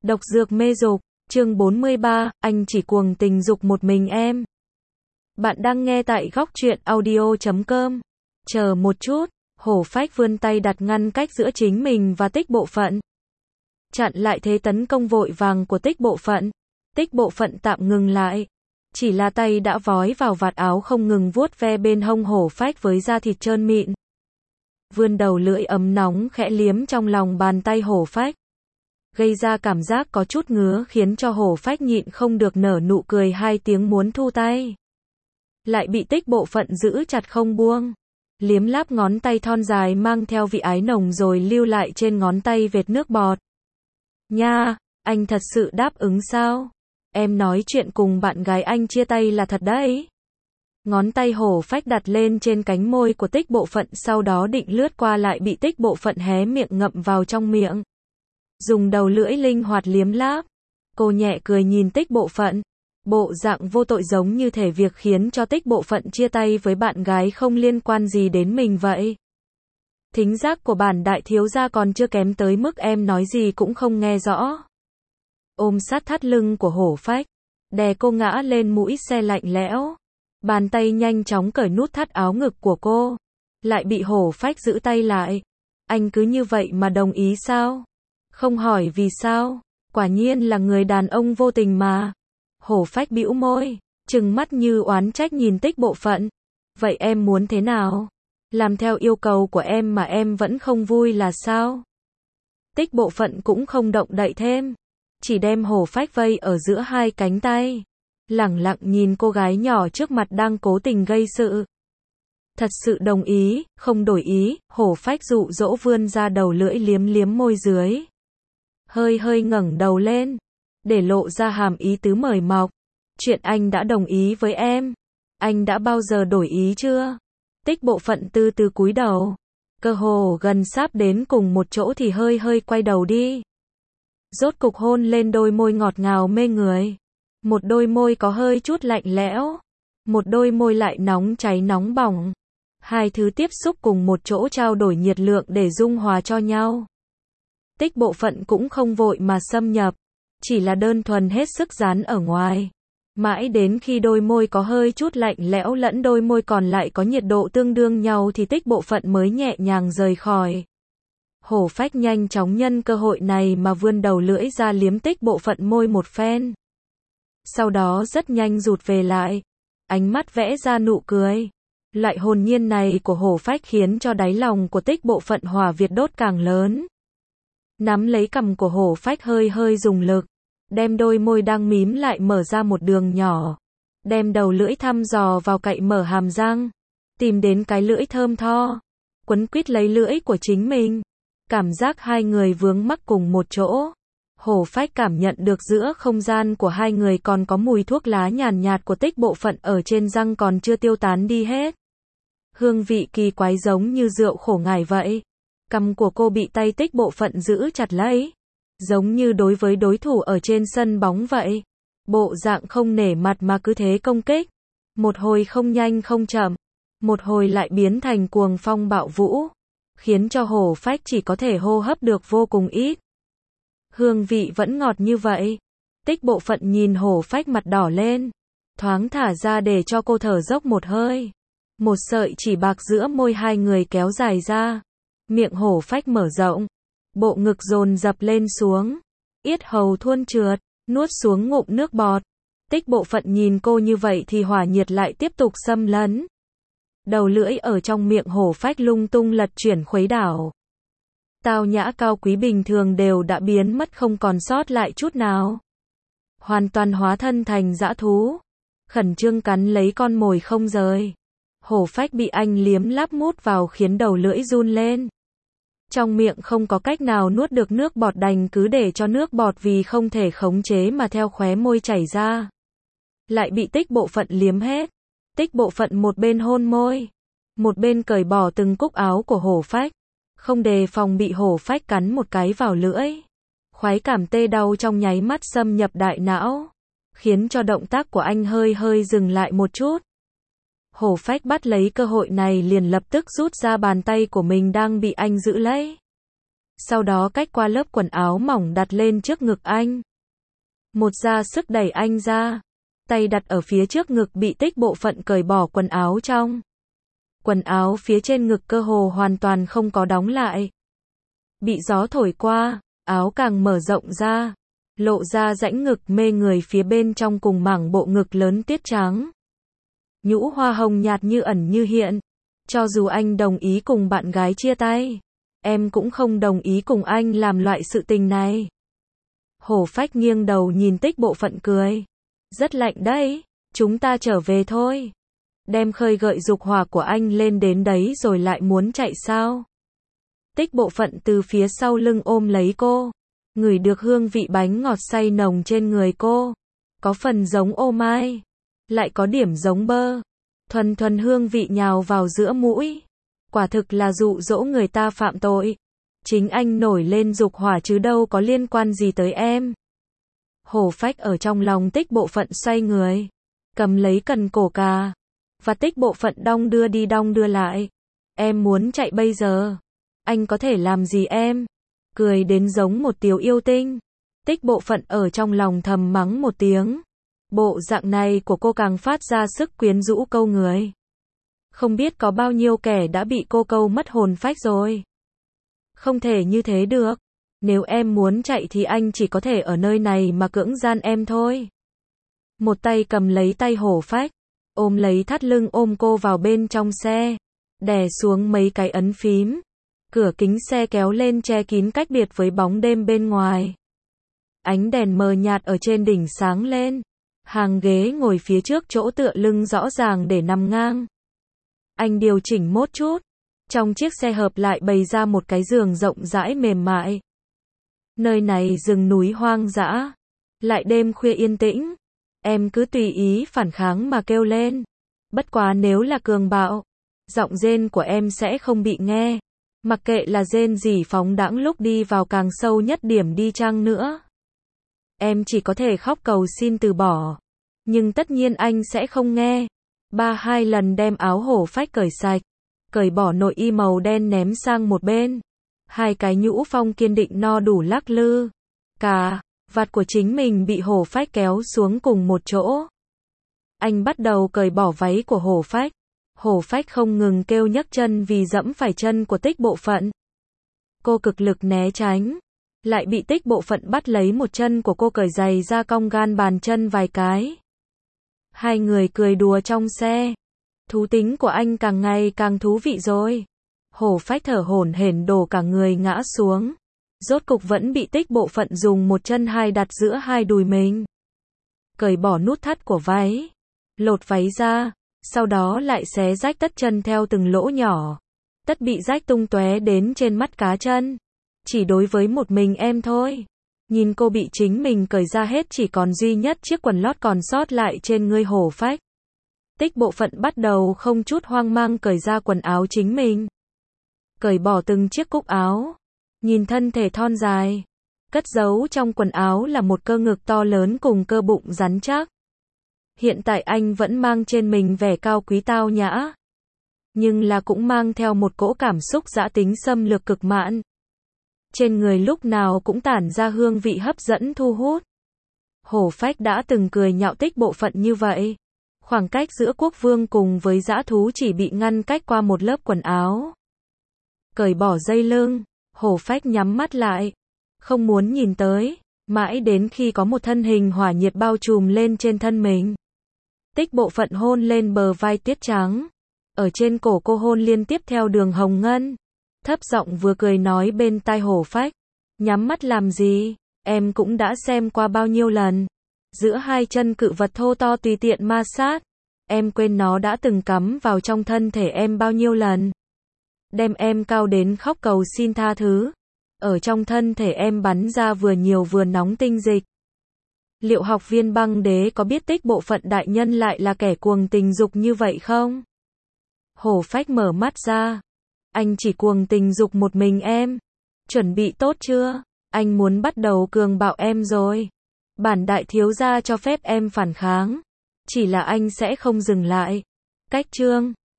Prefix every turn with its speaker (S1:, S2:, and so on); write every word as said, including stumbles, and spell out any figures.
S1: Độc dược mê dục, chương bốn mươi ba, anh chỉ cuồng tình dục một mình em. Bạn đang nghe tại góc truyện audio chấm com. Chờ một chút, hổ phách vươn tay đặt ngăn cách giữa chính mình và tích bộ phận. Chặn lại thế tấn công vội vàng của tích bộ phận. Tích bộ phận tạm ngừng lại. Chỉ là tay đã vói vào vạt áo không ngừng vuốt ve bên hông hổ phách với da thịt trơn mịn. Vươn đầu lưỡi ấm nóng khẽ liếm trong lòng bàn tay hổ phách. Gây ra cảm giác có chút ngứa khiến cho hổ phách nhịn không được nở nụ cười hai tiếng muốn thu tay. Lại bị tích bộ phận giữ chặt không buông. Liếm láp ngón tay thon dài mang theo vị ái nồng rồi lưu lại trên ngón tay vệt nước bọt. Nha, anh thật sự đáp ứng sao? Em nói chuyện cùng bạn gái anh chia tay là thật đấy. Ngón tay hổ phách đặt lên trên cánh môi của tích bộ phận sau đó định lướt qua lại bị tích bộ phận hé miệng ngậm vào trong miệng. Dùng đầu lưỡi linh hoạt liếm láp. Cô nhẹ cười nhìn tích bộ phận. Bộ dạng vô tội giống như thể việc khiến cho tích bộ phận chia tay với bạn gái không liên quan gì đến mình vậy. Thính giác của bản đại thiếu gia còn chưa kém tới mức em nói gì cũng không nghe rõ. Ôm sát thắt lưng của hổ phách. Đè cô ngã lên mũi xe lạnh lẽo. Bàn tay nhanh chóng cởi nút thắt áo ngực của cô. Lại bị hổ phách giữ tay lại. Anh cứ như vậy mà đồng ý sao? Không hỏi vì sao? Quả nhiên là người đàn ông vô tình mà. Hổ phách bĩu môi, trừng mắt như oán trách nhìn tích bộ phận. Vậy em muốn thế nào? Làm theo yêu cầu của em mà em vẫn không vui là sao? Tích bộ phận cũng không động đậy thêm. Chỉ đem hổ phách vây ở giữa hai cánh tay. Lẳng lặng nhìn cô gái nhỏ trước mặt đang cố tình gây sự. Thật sự đồng ý, không đổi ý, hổ phách dụ dỗ vươn ra đầu lưỡi liếm liếm môi dưới. Hơi hơi ngẩng đầu lên, để lộ ra hàm ý tứ mời mọc. Chuyện anh đã đồng ý với em. Anh đã bao giờ đổi ý chưa? Tích bộ phận từ từ cúi đầu. Cơ hồ gần sắp đến cùng một chỗ thì hơi hơi quay đầu đi. Rốt cục hôn lên đôi môi ngọt ngào mê người. Một đôi môi có hơi chút lạnh lẽo. Một đôi môi lại nóng cháy nóng bỏng. Hai thứ tiếp xúc cùng một chỗ trao đổi nhiệt lượng để dung hòa cho nhau. Tích bộ phận cũng không vội mà xâm nhập. Chỉ là đơn thuần hết sức dán ở ngoài. Mãi đến khi đôi môi có hơi chút lạnh lẽo lẫn đôi môi còn lại có nhiệt độ tương đương nhau thì tích bộ phận mới nhẹ nhàng rời khỏi. Hổ phách nhanh chóng nhân cơ hội này mà vươn đầu lưỡi ra liếm tích bộ phận môi một phen. Sau đó rất nhanh rụt về lại. Ánh mắt vẽ ra nụ cười. Loại hồn nhiên này của hổ phách khiến cho đáy lòng của tích bộ phận hỏa Việt đốt càng lớn. Nắm lấy cằm của hổ phách hơi hơi dùng lực. Đem đôi môi đang mím lại mở ra một đường nhỏ. Đem đầu lưỡi thăm dò vào cậy mở hàm răng. Tìm đến cái lưỡi thơm tho. Quấn quýt lấy lưỡi của chính mình. Cảm giác hai người vướng mắc cùng một chỗ. Hổ phách cảm nhận được giữa không gian của hai người còn có mùi thuốc lá nhàn nhạt của tích bộ phận ở trên răng còn chưa tiêu tán đi hết. Hương vị kỳ quái giống như rượu khổ ngải vậy. Cằm của cô bị tay tích bộ phận giữ chặt lấy. Giống như đối với đối thủ ở trên sân bóng vậy. Bộ dạng không nể mặt mà cứ thế công kích. Một hồi không nhanh không chậm. Một hồi lại biến thành cuồng phong bạo vũ. Khiến cho hổ phách chỉ có thể hô hấp được vô cùng ít. Hương vị vẫn ngọt như vậy. Tích bộ phận nhìn hổ phách mặt đỏ lên. Thoáng thả ra để cho cô thở dốc một hơi. Một sợi chỉ bạc giữa môi hai người kéo dài ra. Miệng hổ phách mở rộng. Bộ ngực dồn dập lên xuống. Yết hầu thuôn trượt. Nuốt xuống ngụm nước bọt. Tích bộ phận nhìn cô như vậy thì hỏa nhiệt lại tiếp tục xâm lấn. Đầu lưỡi ở trong miệng hổ phách lung tung lật chuyển khuấy đảo. Tao nhã cao quý bình thường đều đã biến mất không còn sót lại chút nào. Hoàn toàn hóa thân thành dã thú. Khẩn trương cắn lấy con mồi không rời. Hổ phách bị anh liếm láp mút vào khiến đầu lưỡi run lên. Trong miệng không có cách nào nuốt được nước bọt đành cứ để cho nước bọt vì không thể khống chế mà theo khóe môi chảy ra. Lại bị tích bộ phận liếm hết. Tích bộ phận một bên hôn môi. Một bên cởi bỏ từng cúc áo của hổ phách. Không đề phòng bị hổ phách cắn một cái vào lưỡi. Khoái cảm tê đau trong nháy mắt xâm nhập đại não. Khiến cho động tác của anh hơi hơi dừng lại một chút. Hổ phách bắt lấy cơ hội này liền lập tức rút ra bàn tay của mình đang bị anh giữ lấy. sau đó cách qua lớp quần áo mỏng đặt lên trước ngực anh. Một ra sức đẩy anh ra, tay đặt ở phía trước ngực bị Tích bộ phận cởi bỏ quần áo trong. Quần áo phía trên ngực cơ hồ hoàn toàn không có đóng lại. Bị gió thổi qua, áo càng mở rộng ra, lộ ra rãnh ngực mê người phía bên trong cùng mảng bộ ngực lớn tiết trắng. Nhũ hoa hồng nhạt như ẩn như hiện. Cho dù anh đồng ý cùng bạn gái chia tay, em cũng không đồng ý cùng anh làm loại sự tình này. Hổ phách nghiêng đầu nhìn Tích bộ phận cười. Rất lạnh đấy, chúng ta trở về thôi. Đem khơi gợi dục hỏa của anh lên đến đấy rồi lại muốn chạy sao? Tích bộ phận từ phía sau lưng ôm lấy cô, ngửi được hương vị bánh ngọt say nồng trên người cô. Có phần giống ô mai, lại có điểm giống bơ. Thuần thuần hương vị nhào vào giữa mũi. Quả thực là dụ dỗ người ta phạm tội. Chính anh nổi lên dục hỏa chứ đâu có liên quan gì tới em. Hổ phách ở trong lòng Tích bộ phận xoay người, cầm lấy cần cổ cà, và Tích bộ phận đong đưa đi đong đưa lại. Em muốn chạy bây giờ, anh có thể làm gì em? Cười đến giống một tiểu yêu tinh. Tích bộ phận ở trong lòng thầm mắng một tiếng. Bộ dạng này của cô càng phát ra sức quyến rũ câu người. Không biết có bao nhiêu kẻ đã bị cô câu mất hồn phách rồi. Không thể như thế được. Nếu em muốn chạy thì anh chỉ có thể ở nơi này mà cưỡng gian em thôi. Một tay cầm lấy tay hổ phách, ôm lấy thắt lưng ôm cô vào bên trong xe, đè xuống mấy cái ấn phím. Cửa kính xe kéo lên che kín cách biệt với bóng đêm bên ngoài. Ánh đèn mờ nhạt ở trên đỉnh sáng lên. Hàng ghế ngồi phía trước chỗ tựa lưng rõ ràng để nằm ngang. Anh điều chỉnh một chút. Trong chiếc xe hợp lại bày ra một cái giường rộng rãi mềm mại. Nơi này rừng núi hoang dã, lại đêm khuya yên tĩnh. Em cứ tùy ý phản kháng mà kêu lên. Bất quá nếu là cường bạo, giọng rên của em sẽ không bị nghe. Mặc kệ là rên gì phóng đãng lúc đi vào càng sâu nhất điểm đi chăng nữa. Em chỉ có thể khóc cầu xin từ bỏ. Nhưng tất nhiên anh sẽ không nghe. Ba hai lần đem áo hổ phách cởi sạch. Cởi bỏ nội y màu đen ném sang một bên. Hai cái nhũ phong kiên định no đủ lắc lư. Cà vạt của chính mình bị hổ phách kéo xuống cùng một chỗ. Anh bắt đầu cởi bỏ váy của hổ phách. Hổ phách không ngừng kêu nhấc chân vì dẫm phải chân của Tích bộ phận. Cô cực lực né tránh. Lại bị Tích bộ phận bắt lấy một chân của cô cởi giày ra cong gan bàn chân vài cái. Hai người cười đùa trong xe. Thú tính của anh càng ngày càng thú vị rồi. Hổ phách thở hổn hển đổ cả người ngã xuống. Rốt cục vẫn bị Tích bộ phận dùng một chân hai đặt giữa hai đùi mình. Cởi bỏ nút thắt của váy. Lột váy ra. Sau đó lại xé rách tất chân theo từng lỗ nhỏ. Tất bị rách tung tóe đến trên mắt cá chân. Chỉ đối với một mình em thôi. Nhìn cô bị chính mình cởi ra hết chỉ còn duy nhất chiếc quần lót còn sót lại trên người hổ phách. Tích bộ phận bắt đầu không chút hoang mang cởi ra quần áo chính mình. Cởi bỏ từng chiếc cúc áo. Nhìn thân thể thon dài. Cất giấu trong quần áo là một cơ ngực to lớn cùng cơ bụng rắn chắc. Hiện tại anh vẫn mang trên mình vẻ cao quý tao nhã. Nhưng là cũng mang theo một cỗ cảm xúc dã tính xâm lược cực mãn. Trên người lúc nào cũng tản ra hương vị hấp dẫn thu hút. Hổ phách đã từng cười nhạo Tích bộ phận như vậy. Khoảng cách giữa quốc vương cùng với dã thú chỉ bị ngăn cách qua một lớp quần áo. Cởi bỏ dây lưng, hổ phách nhắm mắt lại. Không muốn nhìn tới, mãi đến khi có một thân hình hỏa nhiệt bao trùm lên trên thân mình. Tích bộ phận hôn lên bờ vai tiết trắng. Ở trên cổ cô hôn liên tiếp theo đường hồng ngân. Thấp giọng vừa cười nói bên tai hổ phách. Nhắm mắt làm gì, em cũng đã xem qua bao nhiêu lần. Giữa hai chân cự vật thô to tùy tiện ma sát. Em quên nó đã từng cắm vào trong thân thể em bao nhiêu lần. Đem em cao đến khóc cầu xin tha thứ. Ở trong thân thể em bắn ra vừa nhiều vừa nóng tinh dịch. Liệu học viên băng đế có biết Tích bộ phận đại nhân lại là kẻ cuồng tình dục như vậy không? Hổ phách mở mắt ra. Anh chỉ cuồng tình dục một mình em. Chuẩn bị tốt chưa? Anh muốn bắt đầu cường bạo em rồi. Bản đại thiếu gia cho phép em phản kháng. Chỉ là anh sẽ không dừng lại. Cách chương